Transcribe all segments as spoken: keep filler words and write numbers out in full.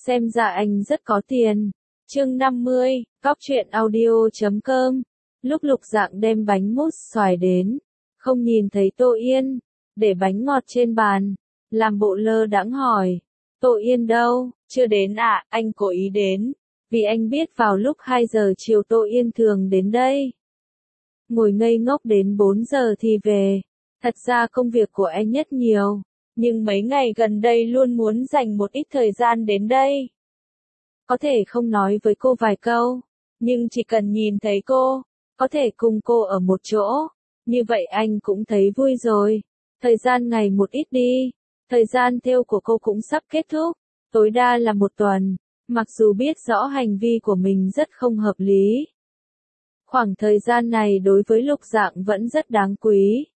xem ra anh rất có tiền. Chương năm mươi, Cóc truyện audio chấm com. Lúc Lục Dạng đem bánh mousse xoài đến, không nhìn thấy Tô Yên, để bánh ngọt trên bàn, làm bộ lơ đãng hỏi, Tô Yên đâu? Chưa đến ạ, à, anh cố ý đến, vì anh biết vào lúc hai giờ chiều Tô Yên thường đến đây. Ngồi ngây ngốc đến bốn giờ thì về, thật ra công việc của anh nhất nhiều, nhưng mấy ngày gần đây luôn muốn dành một ít thời gian đến đây. Có thể không nói với cô vài câu, nhưng chỉ cần nhìn thấy cô, có thể cùng cô ở một chỗ, như vậy anh cũng thấy vui rồi. Thời gian ngày một ít đi, thời gian thêu của cô cũng sắp kết thúc, tối đa là một tuần, mặc dù biết rõ hành vi của mình rất không hợp lý. Khoảng thời gian này đối với Lục Dạng vẫn rất đáng quý.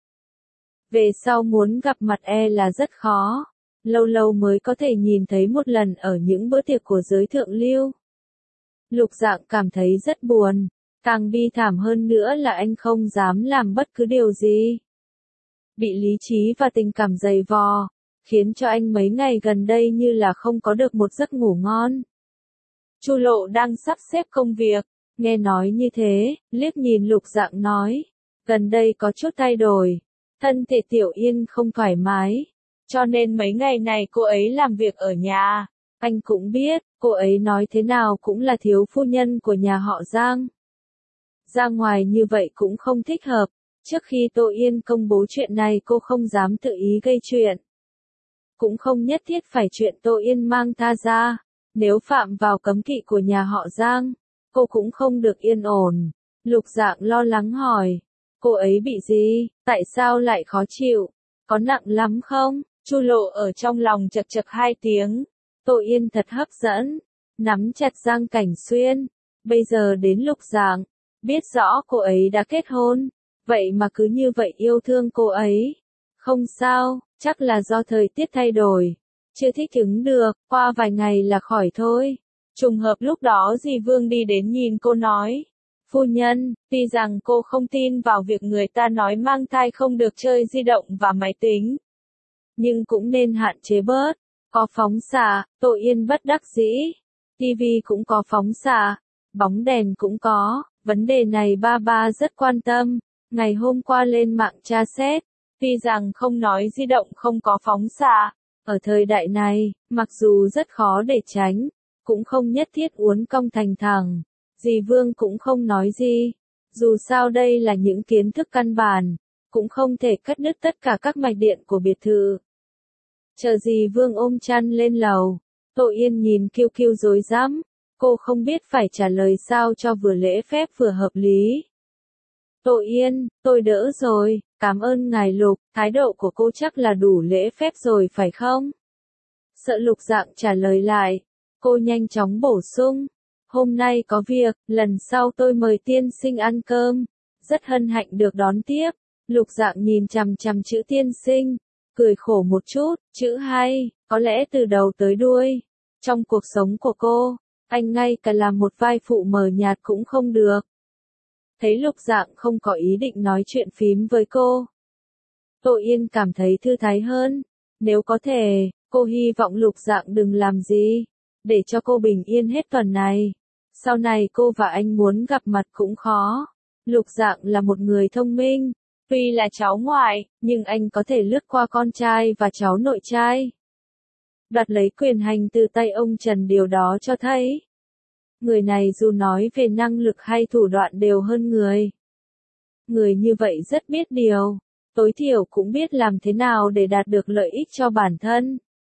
Về sau muốn gặp mặt e là rất khó, lâu lâu mới có thể nhìn thấy một lần ở những bữa tiệc của giới thượng lưu. Lục Dạng cảm thấy rất buồn, càng bi thảm hơn nữa là anh không dám làm bất cứ điều gì. Bị lý trí và tình cảm dày vò, khiến cho anh mấy ngày gần đây như là không có được một giấc ngủ ngon. Chu Lộ đang sắp xếp công việc, nghe nói như thế, liếc nhìn Lục Dạng nói, gần đây có chút thay đổi, thân thể Tiểu Yên không thoải mái, cho nên mấy ngày này cô ấy làm việc ở nhà. Anh cũng biết, cô ấy nói thế nào cũng là thiếu phu nhân của nhà họ Giang. Ra ngoài như vậy cũng không thích hợp, trước khi Tô Yên công bố chuyện này cô không dám tự ý gây chuyện. Cũng không nhất thiết phải chuyện Tô Yên mang tha ra, nếu phạm vào cấm kỵ của nhà họ Giang, cô cũng không được yên ổn. Lục Dạng lo lắng hỏi, cô ấy bị gì, tại sao lại khó chịu, có nặng lắm không? Chu Lộ ở trong lòng chật chật hai tiếng. Tô Yên thật hấp dẫn, nắm chặt Giang Cảnh Xuyên, bây giờ đến Lục Dạng, biết rõ cô ấy đã kết hôn, vậy mà cứ như vậy yêu thương cô ấy. Không sao, chắc là do thời tiết thay đổi, chưa thích ứng được, qua vài ngày là khỏi thôi. Trùng hợp lúc đó dì Vương đi đến nhìn cô nói, phu nhân, tuy rằng cô không tin vào việc người ta nói mang thai không được chơi di động và máy tính, nhưng cũng nên hạn chế bớt. Có phóng xạ, Tô Yên bất đắc dĩ. Tivi cũng có phóng xạ, bóng đèn cũng có, vấn đề này ba ba rất quan tâm. Ngày hôm qua lên mạng tra xét, tuy rằng không nói di động không có phóng xạ, ở thời đại này, mặc dù rất khó để tránh, cũng không nhất thiết uốn cong thành thẳng. Dì Vương cũng không nói gì, dù sao đây là những kiến thức căn bản, cũng không thể cắt đứt tất cả các mạch điện của biệt thự. Chờ dì Vương ôm chăn lên lầu, Tô Yên nhìn kiêu kiêu rối rắm, cô không biết phải trả lời sao cho vừa lễ phép vừa hợp lý. Tô Yên, tôi đỡ rồi, cảm ơn ngài Lục, thái độ của cô chắc là đủ lễ phép rồi phải không? Sợ Lục Dạng trả lời lại, cô nhanh chóng bổ sung, hôm nay có việc, lần sau tôi mời tiên sinh ăn cơm, rất hân hạnh được đón tiếp. Lục Dạng nhìn chằm chằm chữ tiên sinh, cười khổ một chút, chữ hay, có lẽ từ đầu tới đuôi. Trong cuộc sống của cô, anh ngay cả làm một vai phụ mờ nhạt cũng không được. Thấy Lục Dạng không có ý định nói chuyện phím với cô, Tô Yên cảm thấy thư thái hơn. Nếu có thể, cô hy vọng Lục Dạng đừng làm gì, để cho cô bình yên hết tuần này. Sau này cô và anh muốn gặp mặt cũng khó. Lục Dạng là một người thông minh. Tuy là cháu ngoại, nhưng anh có thể lướt qua con trai và cháu nội trai. Đoạt lấy quyền hành từ tay ông Trần, điều đó cho thấy người này dù nói về năng lực hay thủ đoạn đều hơn người. Người như vậy rất biết điều, tối thiểu cũng biết làm thế nào để đạt được lợi ích cho bản thân.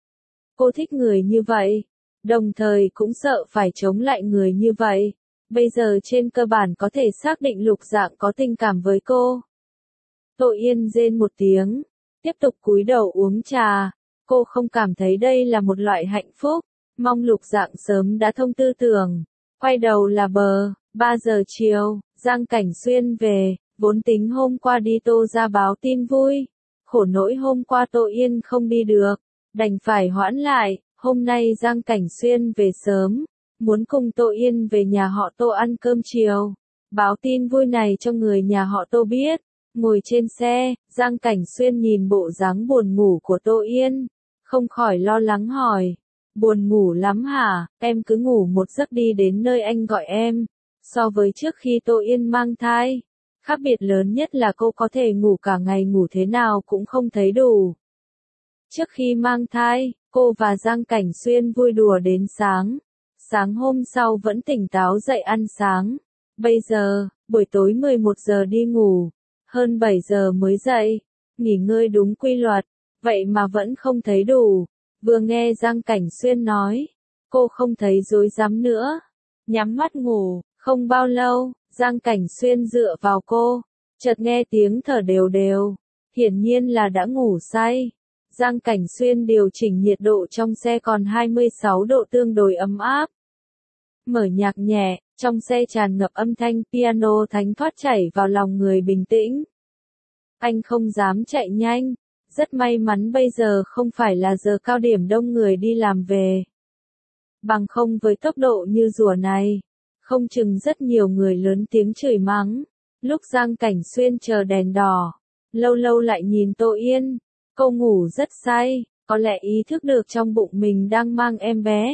Cô thích người như vậy, đồng thời cũng sợ phải chống lại người như vậy. Bây giờ trên cơ bản có thể xác định Lục Dạng có tình cảm với cô. Tô Yên rên một tiếng, tiếp tục cúi đầu uống trà. Cô không cảm thấy đây là một loại hạnh phúc, mong Lục Dạng sớm đã thông tư tưởng. Quay đầu là bờ, ba giờ chiều, Giang Cảnh Xuyên về, vốn tính hôm qua đi Tô ra báo tin vui. Khổ nỗi hôm qua Tô Yên không đi được, đành phải hoãn lại. Hôm nay Giang Cảnh Xuyên về sớm, muốn cùng Tô Yên về nhà họ Tô ăn cơm chiều. Báo tin vui này cho người nhà họ Tô biết. Ngồi trên xe, Giang Cảnh Xuyên nhìn bộ dáng buồn ngủ của Tô Yên, không khỏi lo lắng hỏi, Buồn ngủ lắm hả, em cứ ngủ một giấc đi đến nơi anh gọi em. So với trước khi Tô Yên mang thai, khác biệt lớn nhất là cô có thể ngủ cả ngày, ngủ thế nào cũng không thấy đủ. Trước khi mang thai, cô và Giang Cảnh Xuyên vui đùa đến sáng. Sáng hôm sau vẫn tỉnh táo dậy ăn sáng. Bây giờ, buổi tối mười một giờ đi ngủ, hơn bảy giờ mới dậy, nghỉ ngơi đúng quy luật, vậy mà vẫn không thấy đủ. Vừa nghe Giang Cảnh Xuyên nói, cô không thấy rối rắm nữa, nhắm mắt ngủ. Không bao lâu, Giang Cảnh Xuyên dựa vào cô, chợt nghe tiếng thở đều đều, hiển nhiên là đã ngủ say. Giang Cảnh Xuyên điều chỉnh nhiệt độ trong xe còn hai mươi sáu độ, tương đối ấm áp. Mở nhạc nhẹ, trong xe tràn ngập âm thanh piano thánh thoát chảy vào lòng người bình tĩnh. Anh không dám chạy nhanh, rất may mắn bây giờ không phải là giờ cao điểm đông người đi làm về. Bằng không với tốc độ như rùa này, không chừng rất nhiều người lớn tiếng chửi mắng. Lúc Giang Cảnh Xuyên chờ đèn đỏ, lâu lâu lại nhìn Tô Yên, cô ngủ rất say, có lẽ ý thức được trong bụng mình đang mang em bé.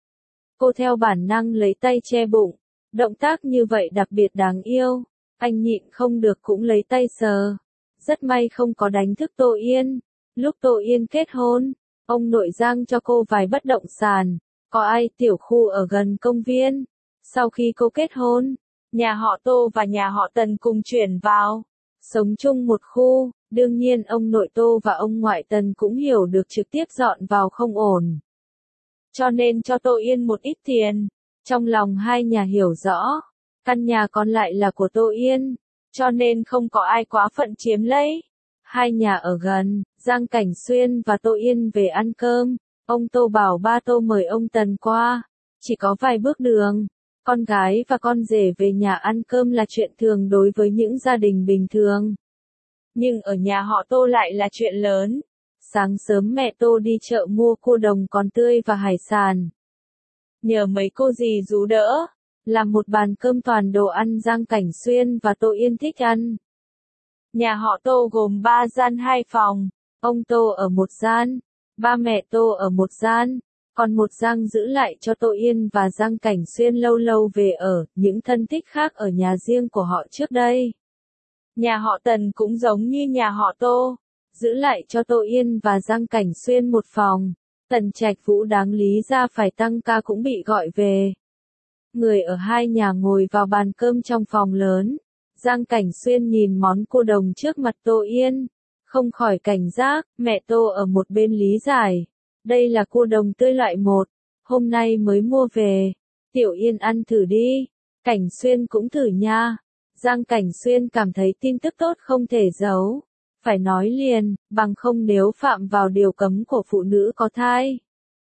Cô theo bản năng lấy tay che bụng, động tác như vậy đặc biệt đáng yêu, anh nhịn không được cũng lấy tay sờ. Rất may không có đánh thức Tô Yên. Lúc Tô Yên kết hôn, ông nội Giang cho cô vài bất động sản, có ai tiểu khu ở gần công viên. Sau khi cô kết hôn, nhà họ Tô và nhà họ Tần cùng chuyển vào, sống chung một khu. Đương nhiên ông nội Tô và ông ngoại Tần cũng hiểu được trực tiếp dọn vào không ổn, cho nên cho Tô Yên một ít tiền. Trong lòng hai nhà hiểu rõ, căn nhà còn lại là của Tô Yên, cho nên không có ai quá phận chiếm lấy. Hai nhà ở gần, Giang Cảnh Xuyên và Tô Yên về ăn cơm, ông Tô bảo ba Tô mời ông Tần qua, chỉ có vài bước đường. Con gái và con rể về nhà ăn cơm là chuyện thường đối với những gia đình bình thường. Nhưng ở nhà họ Tô lại là chuyện lớn. Sáng sớm mẹ Tô đi chợ mua cua đồng còn tươi và hải sản. Nhờ mấy cô dì giúp đỡ, làm một bàn cơm toàn đồ ăn Giang Cảnh Xuyên và Tô Yên thích ăn. Nhà họ Tô gồm ba gian hai phòng, ông Tô ở một gian, ba mẹ Tô ở một gian, còn một gian giữ lại cho Tô Yên và Giang Cảnh Xuyên lâu lâu về ở, những thân thích khác ở nhà riêng của họ trước đây. Nhà họ Tần cũng giống như nhà họ Tô, giữ lại cho Tô Yên và Giang Cảnh Xuyên một phòng. Tần Trạch Vũ đáng lý ra phải tăng ca cũng bị gọi về. Người ở hai nhà ngồi vào bàn cơm trong phòng lớn. Giang Cảnh Xuyên nhìn món cua đồng trước mặt Tô Yên, không khỏi cảnh giác. Mẹ Tô ở một bên lý giải, đây là cua đồng tươi loại một, hôm nay mới mua về. Tiểu Yên ăn thử đi, Cảnh Xuyên cũng thử nha. Giang Cảnh Xuyên cảm thấy tin tức tốt không thể giấu, phải nói liền, bằng không nếu phạm vào điều cấm của phụ nữ có thai,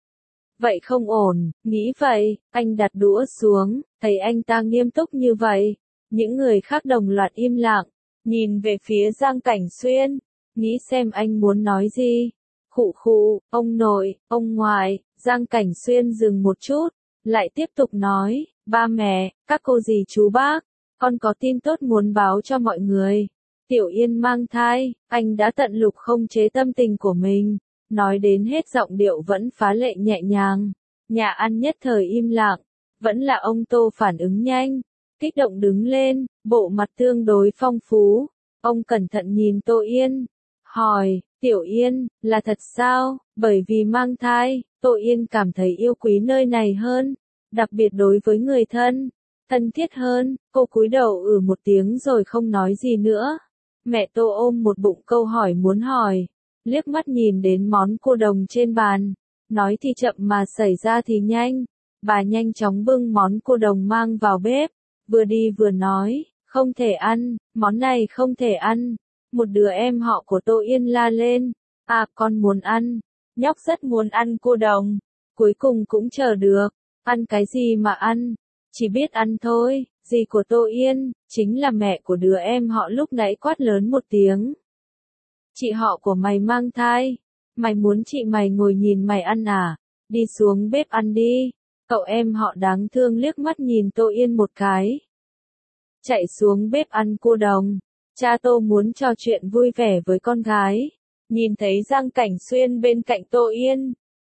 vậy không ổn. Nghĩ vậy, anh đặt đũa xuống, thấy anh ta nghiêm túc như vậy, những người khác đồng loạt im lặng, nhìn về phía Giang Cảnh Xuyên, nghĩ xem anh muốn nói gì. Khụ khụ, ông nội, ông ngoại. Giang Cảnh Xuyên dừng một chút, lại tiếp tục nói, ba mẹ, các cô dì chú bác, con có tin tốt muốn báo cho mọi người. Tiểu Yên mang thai, anh đã tận lực không chế tâm tình của mình, nói đến hết giọng điệu vẫn phá lệ nhẹ nhàng. Nhà ăn nhất thời im lặng, vẫn là ông Tô phản ứng nhanh, kích động đứng lên, bộ mặt tương đối phong phú. Ông cẩn thận nhìn Tô Yên, hỏi, Tiểu Yên, là thật sao? Bởi vì mang thai, Tô Yên cảm thấy yêu quý nơi này hơn, đặc biệt đối với người thân, thân thiết hơn. Cô cúi đầu ừ một tiếng rồi không nói gì nữa. Mẹ Tô ôm một bụng câu hỏi muốn hỏi, liếc mắt nhìn đến món cua đồng trên bàn, nói thì chậm mà xảy ra thì nhanh. Bà nhanh chóng bưng món cua đồng mang vào bếp, vừa đi vừa nói, không thể ăn, món này không thể ăn. Một đứa em họ của Tô Yên la lên, à con muốn ăn, nhóc rất muốn ăn cua đồng, cuối cùng cũng chờ được, ăn cái gì mà ăn, chỉ biết ăn thôi. Dì của Tô Yên, chính là mẹ của đứa em họ lúc nãy quát lớn một tiếng. Chị họ của mày mang thai, mày muốn chị mày ngồi nhìn mày ăn à, đi xuống bếp ăn đi. Cậu em họ đáng thương liếc mắt nhìn Tô Yên một cái, chạy xuống bếp ăn cua đồng. Cha Tô muốn trò chuyện vui vẻ với con gái, nhìn thấy Giang Cảnh Xuyên bên cạnh Tô Yên,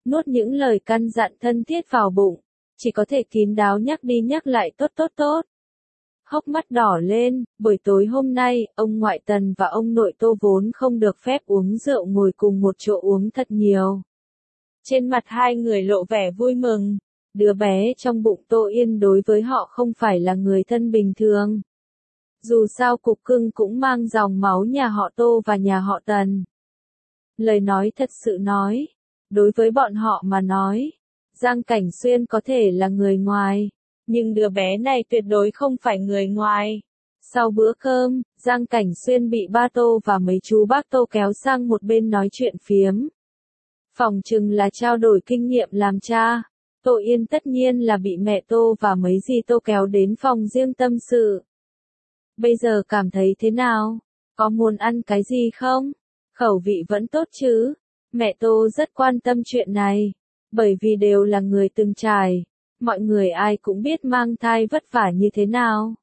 nuốt những lời căn dặn thân thiết vào bụng, chỉ có thể kín đáo nhắc đi nhắc lại tốt tốt tốt. Hốc mắt đỏ lên, buổi tối hôm nay, ông ngoại Tần và ông nội Tô vốn không được phép uống rượu ngồi cùng một chỗ uống thật nhiều. Trên mặt hai người lộ vẻ vui mừng, đứa bé trong bụng Tô Yên đối với họ không phải là người thân bình thường. Dù sao cục cưng cũng mang dòng máu nhà họ Tô và nhà họ Tần. Lời nói thật sự nói, đối với bọn họ mà nói, Giang Cảnh Xuyên có thể là người ngoài, nhưng đứa bé này tuyệt đối không phải người ngoài. Sau bữa cơm, Giang Cảnh Xuyên bị ba Tô và mấy chú bác Tô kéo sang một bên nói chuyện phiếm. Phỏng chừng là trao đổi kinh nghiệm làm cha. Tô Yên tất nhiên là bị mẹ Tô và mấy dì Tô kéo đến phòng riêng tâm sự. Bây giờ cảm thấy thế nào? Có muốn ăn cái gì không? Khẩu vị vẫn tốt chứ? Mẹ Tô rất quan tâm chuyện này, bởi vì đều là người từng trải. Mọi người ai cũng biết mang thai vất vả như thế nào.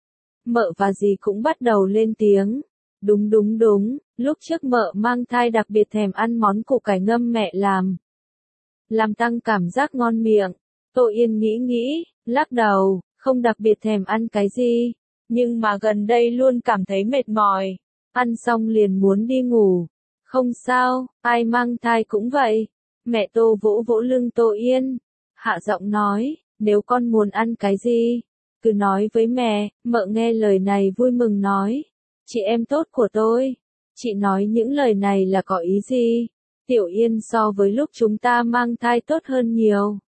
Mợ và dì cũng bắt đầu lên tiếng. Đúng đúng đúng, lúc trước mợ mang thai đặc biệt thèm ăn món củ cải ngâm mẹ làm. Làm tăng cảm giác ngon miệng. Tô Yên nghĩ nghĩ, lắc đầu, không đặc biệt thèm ăn cái gì, nhưng mà gần đây luôn cảm thấy mệt mỏi. Ăn xong liền muốn đi ngủ. Không sao, ai mang thai cũng vậy. Mẹ Tô vỗ vỗ lưng Tô Yên, hạ giọng nói, nếu con muốn ăn cái gì, cứ nói với mẹ. Mợ nghe lời này vui mừng nói, chị em tốt của tôi, chị nói những lời này là có ý gì? Tiểu Yên so với lúc chúng ta mang thai tốt hơn nhiều.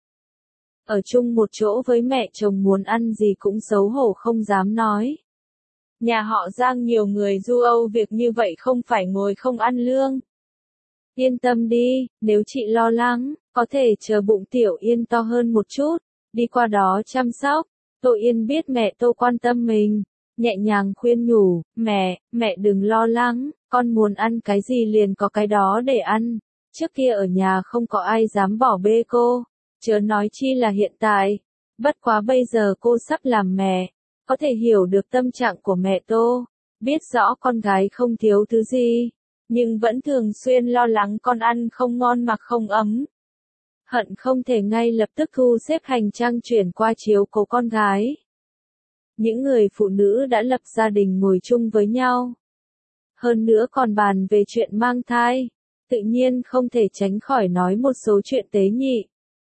Ở chung một chỗ với mẹ chồng muốn ăn gì cũng xấu hổ không dám nói. Nhà họ Giang nhiều người du Âu việc như vậy không phải ngồi không ăn lương. Yên tâm đi, nếu chị lo lắng, có thể chờ bụng Tiểu Yên to hơn một chút, đi qua đó chăm sóc. Tô Yên biết mẹ Tô quan tâm mình, nhẹ nhàng khuyên nhủ, mẹ, mẹ đừng lo lắng, con muốn ăn cái gì liền có cái đó để ăn. Trước kia ở nhà không có ai dám bỏ bê cô, chớ nói chi là hiện tại. Bất quá bây giờ cô sắp làm mẹ, có thể hiểu được tâm trạng của mẹ Tô, biết rõ con gái không thiếu thứ gì, nhưng vẫn thường xuyên lo lắng con ăn không ngon mặc không ấm. Hận không thể ngay lập tức thu xếp hành trang chuyển qua chiếu cố con gái. Những người phụ nữ đã lập gia đình ngồi chung với nhau. Hơn nữa còn bàn về chuyện mang thai, tự nhiên không thể tránh khỏi nói một số chuyện tế nhị.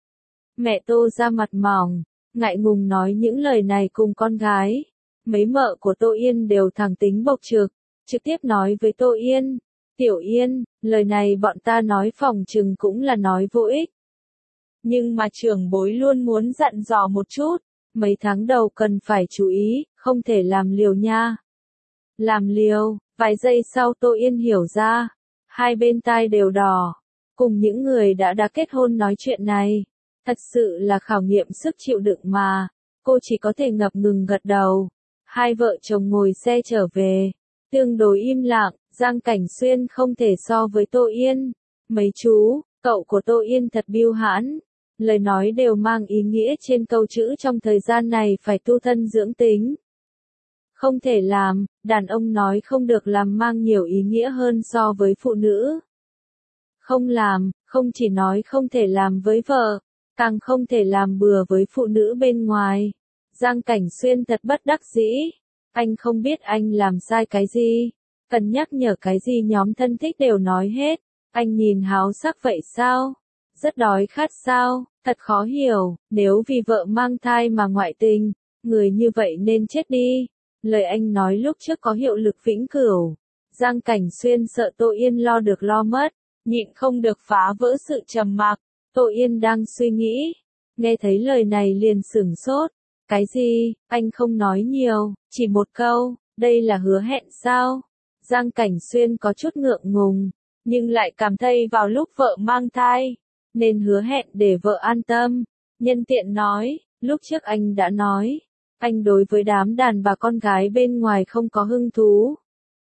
Mẹ Tô ra mặt mỏng, ngại ngùng nói những lời này cùng con gái. Mấy mợ của Tô Yên đều thẳng tính bộc trực, trực tiếp nói với Tô Yên, Tiểu Yên, lời này bọn ta nói phỏng chừng cũng là nói vô ích. Nhưng mà trưởng bối luôn muốn dặn dò một chút, mấy tháng đầu cần phải chú ý, không thể làm liều nha. Làm liều, vài giây sau Tô Yên hiểu ra, hai bên tai đều đỏ, cùng những người đã đã kết hôn nói chuyện này. Thật sự là khảo nghiệm sức chịu đựng mà, cô chỉ có thể ngập ngừng gật đầu. Hai vợ chồng ngồi xe trở về, tương đối im lặng, Giang Cảnh Xuyên không thể so với Tô Yên. Mấy chú, cậu của Tô Yên thật biêu hãn, lời nói đều mang ý nghĩa trên câu chữ trong thời gian này phải tu thân dưỡng tính. Không thể làm, đàn ông nói không được làm mang nhiều ý nghĩa hơn so với phụ nữ. Không làm, không chỉ nói không thể làm với vợ, càng không thể làm bừa với phụ nữ bên ngoài. Giang Cảnh Xuyên thật bất đắc dĩ, anh không biết anh làm sai cái gì, cần nhắc nhở cái gì nhóm thân thích đều nói hết. Anh nhìn háo sắc vậy sao? Rất đói khát sao? Thật khó hiểu, nếu vì vợ mang thai mà ngoại tình, người như vậy nên chết đi. Lời anh nói lúc trước có hiệu lực vĩnh cửu. Giang Cảnh Xuyên sợ Tô Yên lo được lo mất, nhịn không được phá vỡ sự trầm mặc. Tô Yên đang suy nghĩ, nghe thấy lời này liền sửng sốt. Cái gì? Anh không nói nhiều, chỉ một câu, đây là hứa hẹn sao? Giang Cảnh Xuyên có chút ngượng ngùng, nhưng lại cảm thấy vào lúc vợ mang thai, nên hứa hẹn để vợ an tâm. Nhân tiện nói, lúc trước anh đã nói, anh đối với đám đàn bà con gái bên ngoài không có hứng thú.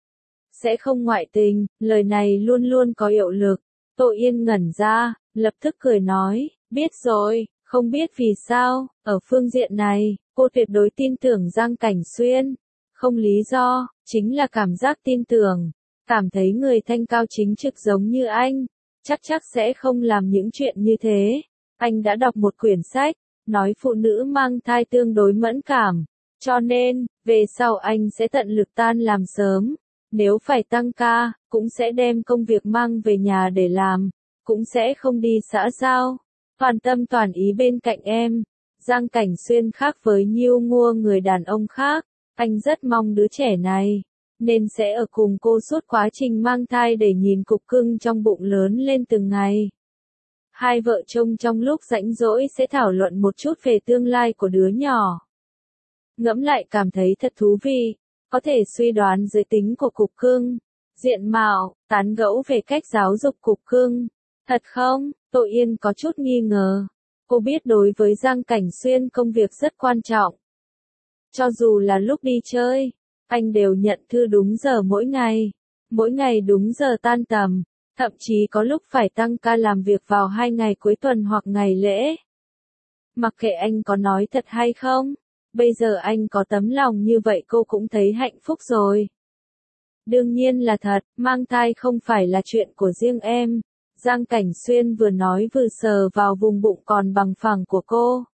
Sẽ không ngoại tình, lời này luôn luôn có hiệu lực. Tô Yên ngẩn ra, lập tức cười nói, biết rồi, không biết vì sao, ở phương diện này, cô tuyệt đối tin tưởng Giang Cảnh Xuyên. Không lý do, chính là cảm giác tin tưởng, cảm thấy người thanh cao chính trực giống như anh, chắc chắc sẽ không làm những chuyện như thế. Anh đã đọc một quyển sách, nói phụ nữ mang thai tương đối mẫn cảm, cho nên, về sau anh sẽ tận lực tan làm sớm. Nếu phải tăng ca, cũng sẽ đem công việc mang về nhà để làm, cũng sẽ không đi xã giao. Toàn tâm toàn ý bên cạnh em. Giang Cảnh Xuyên khác với nhiêu ngua người đàn ông khác, anh rất mong đứa trẻ này, nên sẽ ở cùng cô suốt quá trình mang thai để nhìn cục cưng trong bụng lớn lên từng ngày. Hai vợ chồng trong lúc rảnh rỗi sẽ thảo luận một chút về tương lai của đứa nhỏ. Ngẫm lại cảm thấy thật thú vị, có thể suy đoán giới tính của cục cưng, diện mạo, tán gẫu về cách giáo dục cục cưng. Thật không? Tô Yên có chút nghi ngờ. Cô biết đối với Giang Cảnh Xuyên công việc rất quan trọng. Cho dù là lúc đi chơi, anh đều nhận thư đúng giờ mỗi ngày, mỗi ngày đúng giờ tan tầm, thậm chí có lúc phải tăng ca làm việc vào hai ngày cuối tuần hoặc ngày lễ. Mặc kệ anh có nói thật hay không, bây giờ anh có tấm lòng như vậy cô cũng thấy hạnh phúc rồi. Đương nhiên là thật, mang thai không phải là chuyện của riêng em. Giang Cảnh Xuyên vừa nói vừa sờ vào vùng bụng còn bằng phẳng của cô.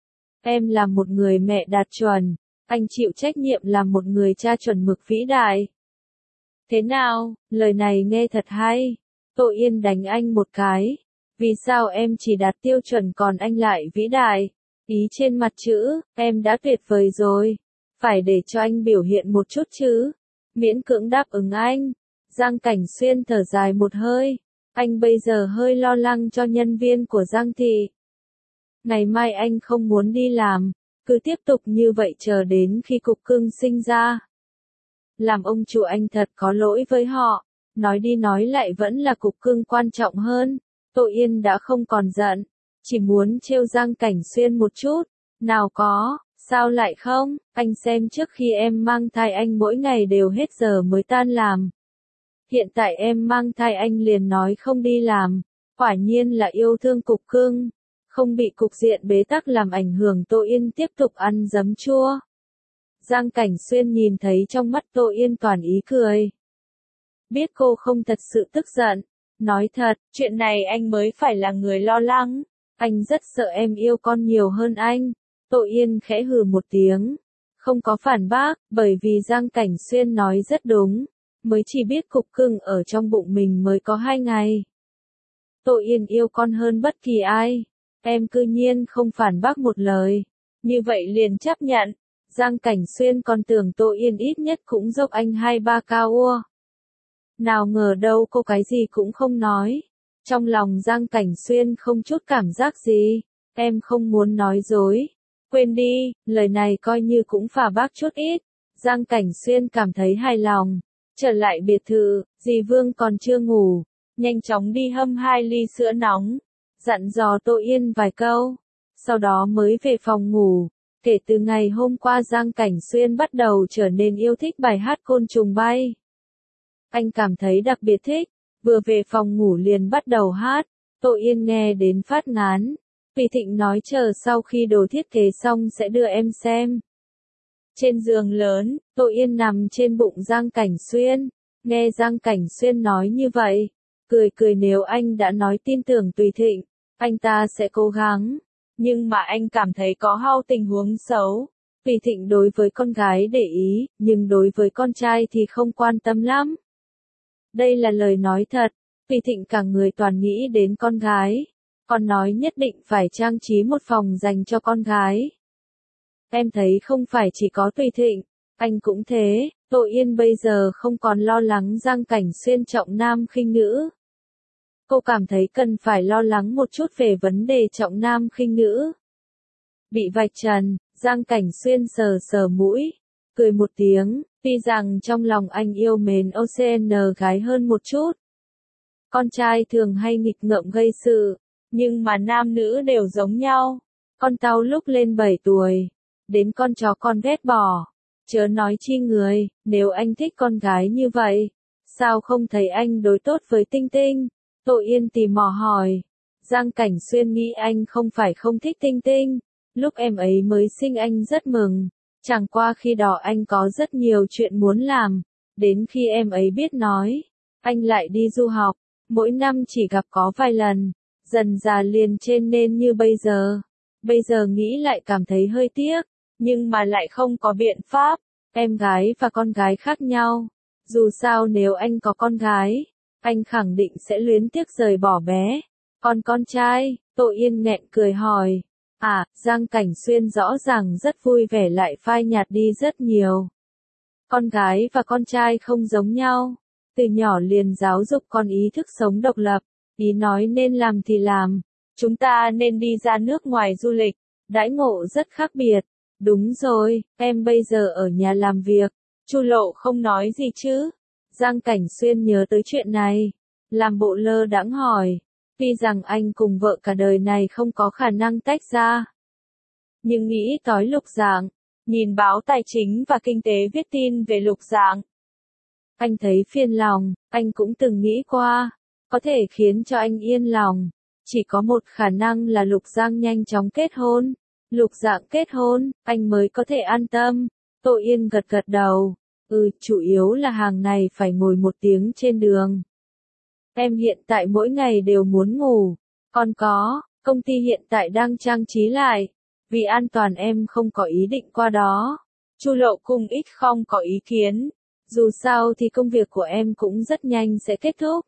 Em là một người mẹ đạt chuẩn, anh chịu trách nhiệm làm một người cha chuẩn mực vĩ đại. Thế nào, lời này nghe thật hay. Tô Yên đánh anh một cái. Vì sao em chỉ đạt tiêu chuẩn còn anh lại vĩ đại? Ý trên mặt chữ, em đã tuyệt vời rồi. Phải để cho anh biểu hiện một chút chứ. Miễn cưỡng đáp ứng anh. Giang Cảnh Xuyên thở dài một hơi. Anh bây giờ hơi lo lắng cho nhân viên của Giang Thị. Ngày mai anh không muốn đi làm, cứ tiếp tục như vậy chờ đến khi cục cưng sinh ra. Làm ông chủ anh thật có lỗi với họ, nói đi nói lại vẫn là cục cưng quan trọng hơn. Tô Yên đã không còn giận, chỉ muốn trêu Giang Cảnh Xuyên một chút. Nào có, sao lại không, anh xem trước khi em mang thai anh mỗi ngày đều hết giờ mới tan làm. Hiện tại em mang thai anh liền nói không đi làm, quả nhiên là yêu thương cục cưng, không bị cục diện bế tắc làm ảnh hưởng. Tô Yên tiếp tục ăn giấm chua. Giang Cảnh Xuyên nhìn thấy trong mắt Tô Yên toàn ý cười. Biết cô không thật sự tức giận, nói thật, chuyện này anh mới phải là người lo lắng, anh rất sợ em yêu con nhiều hơn anh. Tô Yên khẽ hừ một tiếng, không có phản bác, bởi vì Giang Cảnh Xuyên nói rất đúng. Mới chỉ biết cục cưng ở trong bụng mình mới có hai ngày. Tô Yên yêu con hơn bất kỳ ai. Em cư nhiên không phản bác một lời. Như vậy liền chấp nhận. Giang Cảnh Xuyên còn tưởng Tô Yên ít nhất cũng dốc anh hai ba cao ua. Nào ngờ đâu cô cái gì cũng không nói. Trong lòng Giang Cảnh Xuyên không chút cảm giác gì. Em không muốn nói dối. Quên đi, lời này coi như cũng phà bác chút ít. Giang Cảnh Xuyên cảm thấy hài lòng. Trở lại biệt thự, dì Vương còn chưa ngủ, nhanh chóng đi hâm hai ly sữa nóng, dặn dò Tô Yên vài câu, sau đó mới về phòng ngủ. Kể từ ngày hôm qua Giang Cảnh Xuyên bắt đầu trở nên yêu thích bài hát Côn Trùng Bay. Anh cảm thấy đặc biệt thích, vừa về phòng ngủ liền bắt đầu hát, Tô Yên nghe đến phát ngán. Vì Thịnh nói chờ sau khi đồ thiết kế xong sẽ đưa em xem. Trên giường lớn, Tô Yên nằm trên bụng Giang Cảnh Xuyên, nghe Giang Cảnh Xuyên nói như vậy, cười cười nếu anh đã nói tin tưởng Tùy Thịnh, anh ta sẽ cố gắng, nhưng mà anh cảm thấy có hao tình huống xấu. Tùy Thịnh đối với con gái để ý, nhưng đối với con trai thì không quan tâm lắm. Đây là lời nói thật, Tùy Thịnh cả người toàn nghĩ đến con gái, còn nói nhất định phải trang trí một phòng dành cho con gái. Em thấy không phải chỉ có Tùy Thịnh, anh cũng thế. Tô Yên bây giờ không còn lo lắng Giang Cảnh Xuyên trọng nam khinh nữ. Cô cảm thấy cần phải lo lắng một chút về vấn đề trọng nam khinh nữ. Bị vạch trần, Giang Cảnh Xuyên sờ sờ mũi, cười một tiếng, tuy rằng trong lòng anh yêu mến ô xê en gái hơn một chút. Con trai thường hay nghịch ngợm gây sự, nhưng mà nam nữ đều giống nhau. Con tao lúc lên bảy tuổi, đến con chó con ghét bỏ. Chớ nói chi người, nếu anh thích con gái như vậy, sao không thấy anh đối tốt với Tinh Tinh? Tô Yên tò mò hỏi. Giang Cảnh Xuyên nghĩ anh không phải không thích Tinh Tinh. Lúc em ấy mới sinh anh rất mừng. Chẳng qua khi đó anh có rất nhiều chuyện muốn làm. Đến khi em ấy biết nói, anh lại đi du học. mỗi năm chỉ gặp có vài lần, dần dà liền trên nên như bây giờ. Bây giờ nghĩ lại cảm thấy hơi tiếc, nhưng mà lại không có biện pháp, em gái và con gái khác nhau. Dù sao nếu anh có con gái, anh khẳng định sẽ luyến tiếc rời bỏ bé. Còn con trai, Tô Yên nghẹn cười hỏi. À, Giang Cảnh Xuyên rõ ràng rất vui vẻ lại phai nhạt đi rất nhiều. Con gái và con trai không giống nhau. Từ nhỏ liền giáo dục con ý thức sống độc lập, ý nói nên làm thì làm. Chúng ta nên đi ra nước ngoài du lịch, đãi ngộ rất khác biệt. Đúng rồi, em bây giờ ở nhà làm việc. Chu Lộ không nói gì chứ. Giang Cảnh Xuyên nhớ tới chuyện này, làm bộ lơ đãng hỏi. Tuy rằng anh cùng vợ cả đời này không có khả năng tách ra, nhưng nghĩ tới Lục Dạng, nhìn báo Tài chính và Kinh tế viết tin về Lục Dạng, anh thấy phiền lòng. Anh cũng từng nghĩ qua, có thể khiến cho anh yên lòng, chỉ có một khả năng là Lục Giang nhanh chóng kết hôn. Lục Dạng kết hôn, anh mới có thể an tâm. Tô Yên gật gật đầu. Ừ, chủ yếu là hàng này phải ngồi một tiếng trên đường. Em hiện tại mỗi ngày đều muốn ngủ. Còn có, công ty hiện tại đang trang trí lại. Vì an toàn em không có ý định qua đó. Chu Lộ cùng ít không có ý kiến. Dù sao thì công việc của em cũng rất nhanh sẽ kết thúc.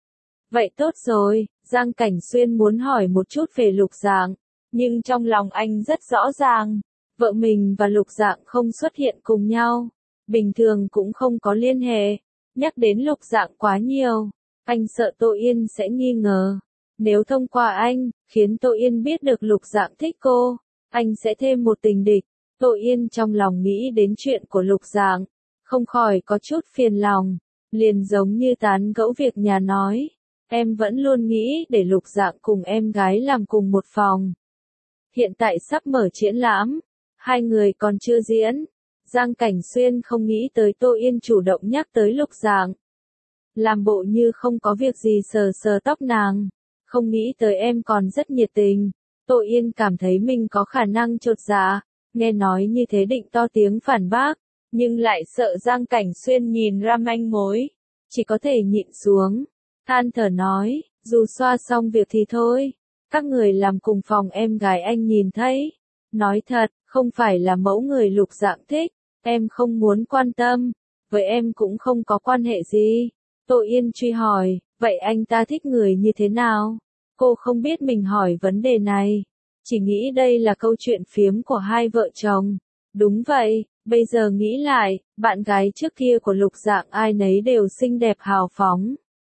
Vậy tốt rồi, Giang Cảnh Xuyên muốn hỏi một chút về Lục Dạng. Nhưng trong lòng anh rất rõ ràng, vợ mình và Lục Dạng không xuất hiện cùng nhau. Bình thường cũng không có liên hệ. Nhắc đến Lục Dạng quá nhiều, anh sợ Tô Yên sẽ nghi ngờ. Nếu thông qua anh, khiến Tô Yên biết được Lục Dạng thích cô, anh sẽ thêm một tình địch. Tô Yên trong lòng nghĩ đến chuyện của Lục Dạng, không khỏi có chút phiền lòng. Liền giống như tán gẫu việc nhà nói, em vẫn luôn nghĩ để Lục Dạng cùng em gái làm cùng một phòng. Hiện tại sắp mở triển lãm, hai người còn chưa diễn. Giang Cảnh Xuyên không nghĩ tới Tô Yên chủ động nhắc tới Lục Dạng. Làm bộ như không có việc gì sờ sờ tóc nàng. Không nghĩ tới em còn rất nhiệt tình. Tô Yên cảm thấy mình có khả năng chột dạ. Nghe nói như thế định to tiếng phản bác, nhưng lại sợ Giang Cảnh Xuyên nhìn ra manh mối. Chỉ có thể nhịn xuống. Than thở nói, dù xoa xong việc thì thôi. Các người làm cùng phòng em gái anh nhìn thấy. Nói thật, không phải là mẫu người Lục Dạng thích. Em không muốn quan tâm. Với em cũng không có quan hệ gì. Tô Yên truy hỏi, vậy anh ta thích người như thế nào? Cô không biết mình hỏi vấn đề này. Chỉ nghĩ đây là câu chuyện phiếm của hai vợ chồng. Đúng vậy, bây giờ nghĩ lại, bạn gái trước kia của Lục Dạng ai nấy đều xinh đẹp hào phóng.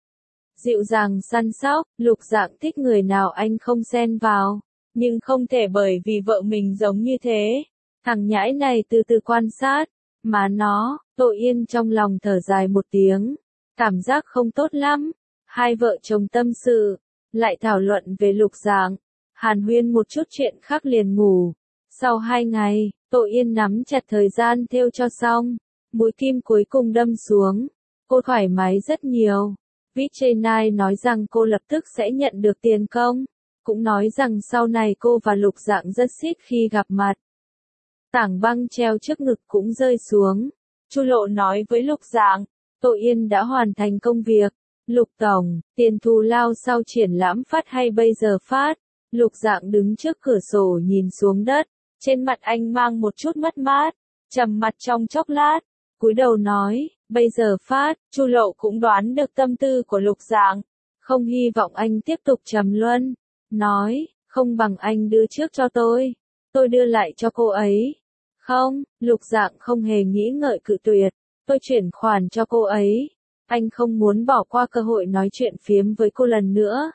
Dịu dàng săn sóc, Lục Dạng thích người nào anh không xen vào. Nhưng không thể bởi vì vợ mình giống như thế. Thằng nhãi này từ từ quan sát. Mà nó, Tô Yên trong lòng thở dài một tiếng. Cảm giác không tốt lắm. Hai vợ chồng tâm sự, lại thảo luận về Lục Dạng. Hàn huyên một chút chuyện khác liền ngủ. Sau hai ngày, Tô Yên nắm chặt thời gian thêu cho xong. Mũi kim cuối cùng đâm xuống. Cô thoải mái rất nhiều. Vichai nói rằng cô lập tức sẽ nhận được tiền công. Cũng nói rằng sau này cô và Lục Dạng rất xít khi gặp mặt. Tảng băng treo trước ngực cũng rơi xuống. Chu Lộ nói với Lục Dạng, Tô Yên đã hoàn thành công việc. Lục Tổng, tiền thù lao sau triển lãm phát hay bây giờ phát? Lục Dạng đứng trước cửa sổ nhìn xuống đất. Trên mặt anh mang một chút mất mát. Trầm mặt trong chốc lát. Cúi đầu nói, bây giờ phát. Chu Lộ cũng đoán được tâm tư của Lục Dạng. Không hy vọng anh tiếp tục trầm luân. Nói, không bằng anh đưa trước cho tôi. Tôi đưa lại cho cô ấy. Không, Lục Dạng không hề nghĩ ngợi cự tuyệt. Tôi chuyển khoản cho cô ấy. Anh không muốn bỏ qua cơ hội nói chuyện phiếm với cô lần nữa.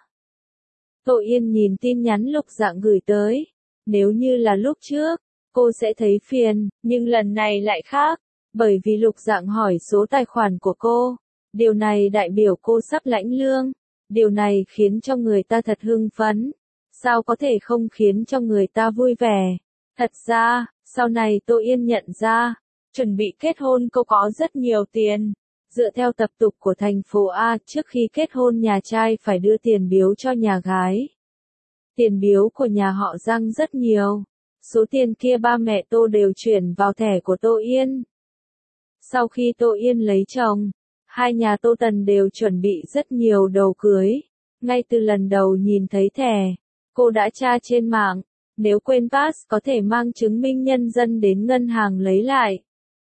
Tô Yên nhìn tin nhắn Lục Dạng gửi tới. Nếu như là lúc trước, cô sẽ thấy phiền, nhưng lần này lại khác. Bởi vì Lục Dạng hỏi số tài khoản của cô. Điều này đại biểu cô sắp lãnh lương. Điều này khiến cho người ta thật hưng phấn. Sao có thể không khiến cho người ta vui vẻ? Thật ra, sau này Tô Yên nhận ra, chuẩn bị kết hôn cô có rất nhiều tiền. Dựa theo tập tục của thành phố A, trước khi kết hôn nhà trai phải đưa tiền biếu cho nhà gái. Tiền biếu của nhà họ Giang rất nhiều. Số tiền kia ba mẹ Tô đều chuyển vào thẻ của Tô Yên. Sau khi Tô Yên lấy chồng, Hai nhà Tô Tần đều chuẩn bị rất nhiều đồ cưới. Ngay từ lần đầu nhìn thấy thẻ, cô đã tra trên mạng, nếu quên pass có thể mang chứng minh nhân dân đến ngân hàng lấy lại.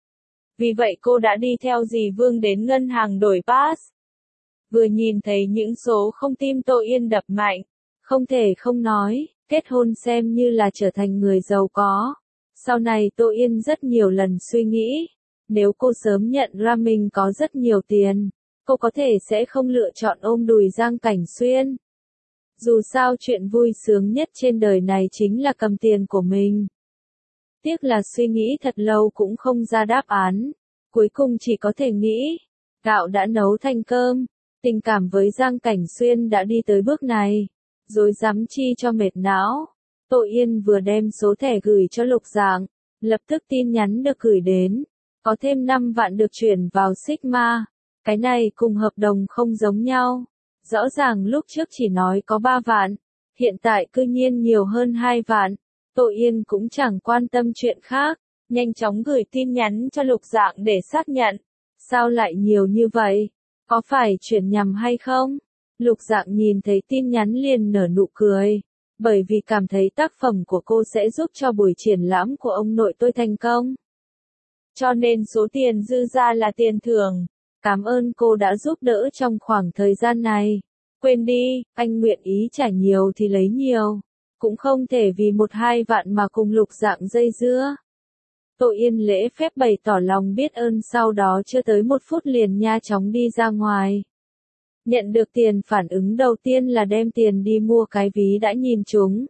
Vì vậy cô đã đi theo dì Vương đến ngân hàng đổi pass. Vừa nhìn thấy những số không tim Tô Yên đập mạnh, không thể không nói, kết hôn xem như là trở thành người giàu có. Sau này Tô Yên rất nhiều lần suy nghĩ, nếu cô sớm nhận ra mình có rất nhiều tiền, cô có thể sẽ không lựa chọn ôm đùi Giang Cảnh Xuyên. Dù sao chuyện vui sướng nhất trên đời này chính là cầm tiền của mình. Tiếc là suy nghĩ thật lâu cũng không ra đáp án, cuối cùng chỉ có thể nghĩ, gạo đã nấu thành cơm, tình cảm với Giang Cảnh Xuyên đã đi tới bước này, rồi dám chi cho mệt não. Tô Yên vừa đem số thẻ gửi cho Lục Dạng, lập tức tin nhắn được gửi đến, có thêm năm vạn được chuyển vào Sigma, cái này cùng hợp đồng không giống nhau. Rõ ràng lúc trước chỉ nói có ba vạn, hiện tại cư nhiên nhiều hơn hai vạn. Tô Yên cũng chẳng quan tâm chuyện khác, nhanh chóng gửi tin nhắn cho Lục Dạng để xác nhận. Sao lại nhiều như vậy? Có phải chuyển nhầm hay không? Lục Dạng nhìn thấy tin nhắn liền nở nụ cười, bởi vì cảm thấy tác phẩm của cô sẽ giúp cho buổi triển lãm của ông nội tôi thành công. Cho nên số tiền dư ra là tiền thưởng. Cảm ơn cô đã giúp đỡ trong khoảng thời gian này. Quên đi, anh nguyện ý trả nhiều thì lấy nhiều. Cũng không thể vì một hai vạn mà cùng Lục Dạng dây dưa. Tô Yên lễ phép bày tỏ lòng biết ơn, sau đó chưa tới một phút liền nha chóng đi ra ngoài. Nhận được tiền, phản ứng đầu tiên là đem tiền đi mua cái ví đã nhìn chúng.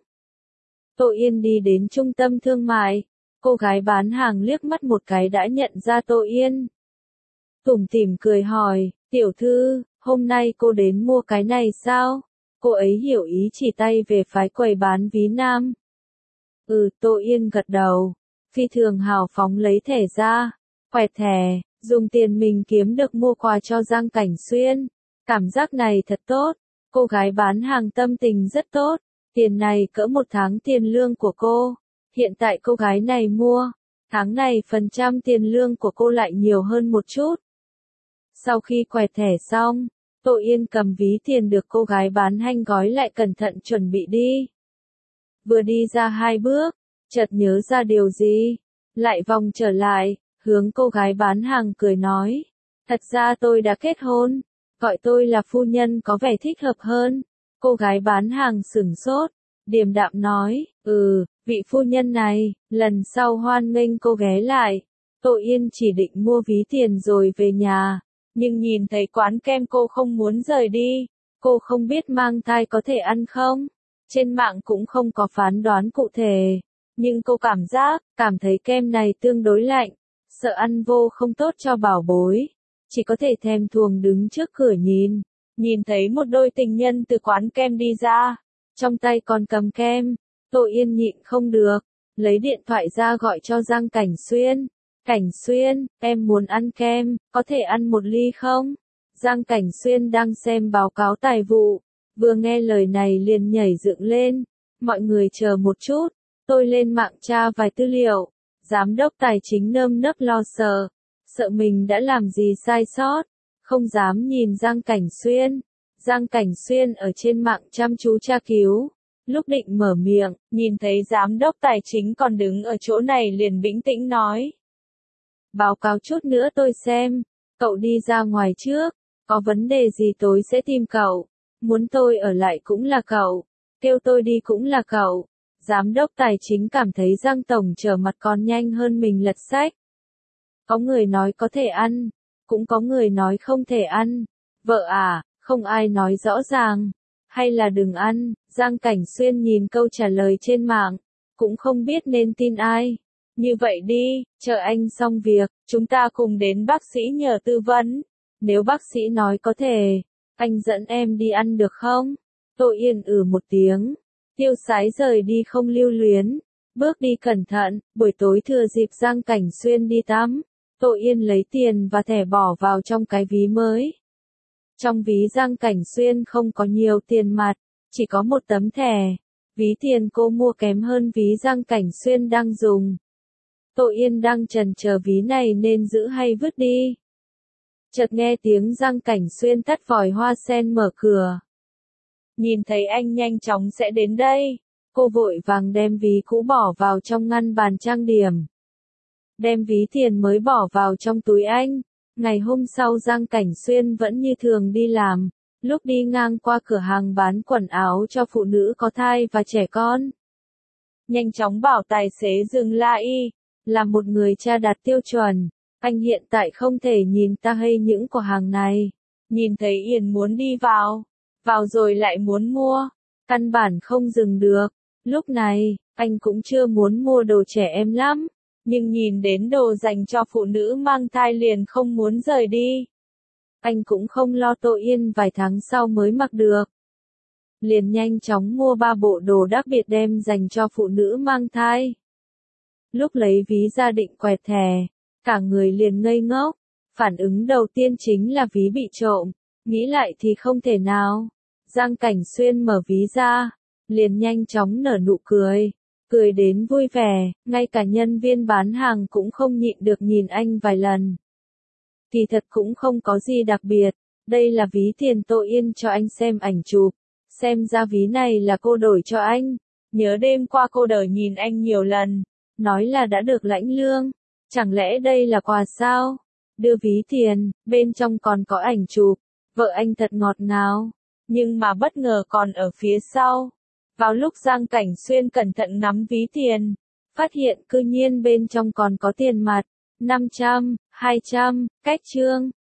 Tô Yên đi đến trung tâm thương mại. Cô gái bán hàng liếc mắt một cái đã nhận ra Tô Yên. Tủm tỉm cười hỏi, tiểu thư, hôm nay cô đến mua cái này sao? Cô ấy hiểu ý chỉ tay về phái quầy bán ví nam. Ừ, Tô Yên gật đầu, phi thường hào phóng lấy thẻ ra, quẹt thẻ, dùng tiền mình kiếm được mua quà cho Giang Cảnh Xuyên. Cảm giác này thật tốt, cô gái bán hàng tâm tình rất tốt, tiền này cỡ một tháng tiền lương của cô. Hiện tại cô gái này mua, tháng này phần trăm tiền lương của cô lại nhiều hơn một chút. Sau khi quẹt thẻ xong, Tô Yên cầm ví tiền được cô gái bán hanh gói lại cẩn thận chuẩn bị đi. Vừa đi ra hai bước, chợt nhớ ra điều gì, lại vòng trở lại, hướng cô gái bán hàng cười nói, thật ra tôi đã kết hôn, gọi tôi là phu nhân có vẻ thích hợp hơn. Cô gái bán hàng sửng sốt, điềm đạm nói, ừ, vị phu nhân này, lần sau hoan nghênh cô ghé lại. Tô Yên chỉ định mua ví tiền rồi về nhà, nhưng nhìn thấy quán kem cô không muốn rời đi. Cô không biết mang thai có thể ăn không? Trên mạng cũng không có phán đoán cụ thể, nhưng cô cảm giác, cảm thấy kem này tương đối lạnh, sợ ăn vô không tốt cho bảo bối. Chỉ có thể thèm thuồng đứng trước cửa nhìn, nhìn thấy một đôi tình nhân từ quán kem đi ra, trong tay còn cầm kem. Tô Yên nhịn không được, lấy điện thoại ra gọi cho Giang Cảnh Xuyên. Cảnh Xuyên, em muốn ăn kem, có thể ăn một ly không? Giang Cảnh Xuyên đang xem báo cáo tài vụ, vừa nghe lời này liền nhảy dựng lên. Mọi người chờ một chút, tôi lên mạng tra vài tư liệu. Giám đốc tài chính nơm nớp lo sợ, sợ mình đã làm gì sai sót, không dám nhìn Giang Cảnh Xuyên. Giang Cảnh Xuyên ở trên mạng chăm chú tra cứu. Lúc định mở miệng, nhìn thấy giám đốc tài chính còn đứng ở chỗ này liền bình tĩnh nói. Báo cáo chút nữa tôi xem, cậu đi ra ngoài trước, có vấn đề gì tôi sẽ tìm cậu, muốn tôi ở lại cũng là cậu, kêu tôi đi cũng là cậu. Giám đốc tài chính cảm thấy Giang Tổng trở mặt còn nhanh hơn mình lật sách. Có người nói có thể ăn, cũng có người nói không thể ăn. Vợ à, không ai nói rõ ràng, hay là đừng ăn. Giang Cảnh Xuyên nhìn câu trả lời trên mạng, cũng không biết nên tin ai. Như vậy đi, chờ anh xong việc, chúng ta cùng đến bác sĩ nhờ tư vấn. Nếu bác sĩ nói có thể, anh dẫn em đi ăn được không? Tô Yên ừ một tiếng, tiêu sái rời đi không lưu luyến, bước đi cẩn thận. Buổi tối thừa dịp Giang Cảnh Xuyên đi tắm, Tô Yên lấy tiền và thẻ bỏ vào trong cái ví mới. Trong ví Giang Cảnh Xuyên không có nhiều tiền mặt, chỉ có một tấm thẻ. Ví tiền cô mua kém hơn ví Giang Cảnh Xuyên đang dùng. Tô Yên đang chần chờ ví này nên giữ hay vứt đi. Chợt nghe tiếng Giang Cảnh Xuyên tắt vòi hoa sen mở cửa. Nhìn thấy anh nhanh chóng sẽ đến đây, cô vội vàng đem ví cũ bỏ vào trong ngăn bàn trang điểm. Đem ví tiền mới bỏ vào trong túi anh. Ngày hôm sau Giang Cảnh Xuyên vẫn như thường đi làm, lúc đi ngang qua cửa hàng bán quần áo cho phụ nữ có thai và trẻ con. Nhanh chóng bảo tài xế dừng lại, là một người cha đạt tiêu chuẩn, anh hiện tại không thể nhìn ta hay những cửa hàng này. Nhìn thấy Yên muốn đi vào, vào rồi lại muốn mua, căn bản không dừng được. Lúc này, anh cũng chưa muốn mua đồ trẻ em lắm, nhưng nhìn đến đồ dành cho phụ nữ mang thai liền không muốn rời đi. Anh cũng không lo Tô Yên vài tháng sau mới mặc được. Liền nhanh chóng mua ba bộ đồ đặc biệt đem dành cho phụ nữ mang thai. Lúc lấy ví ra định quẹt thẻ, cả người liền ngây ngốc. Phản ứng đầu tiên chính là ví bị trộm, nghĩ lại thì không thể nào. Giang Cảnh Xuyên mở ví ra, liền nhanh chóng nở nụ cười, cười đến vui vẻ, ngay cả nhân viên bán hàng cũng không nhịn được nhìn anh vài lần. Kỳ thật cũng không có gì đặc biệt, đây là ví tiền Tô Yên cho anh xem ảnh chụp, xem ra ví này là cô đổi cho anh, nhớ đêm qua cô đợi nhìn anh nhiều lần, nói là đã được lãnh lương, chẳng lẽ đây là quà sao? Đưa ví tiền, bên trong còn có ảnh chụp, vợ anh thật ngọt ngào, nhưng mà bất ngờ còn ở phía sau. Vào lúc Giang Cảnh Xuyên cẩn thận nắm ví tiền, phát hiện cư nhiên bên trong còn có tiền mặt, năm trăm, hai trăm, cách trương.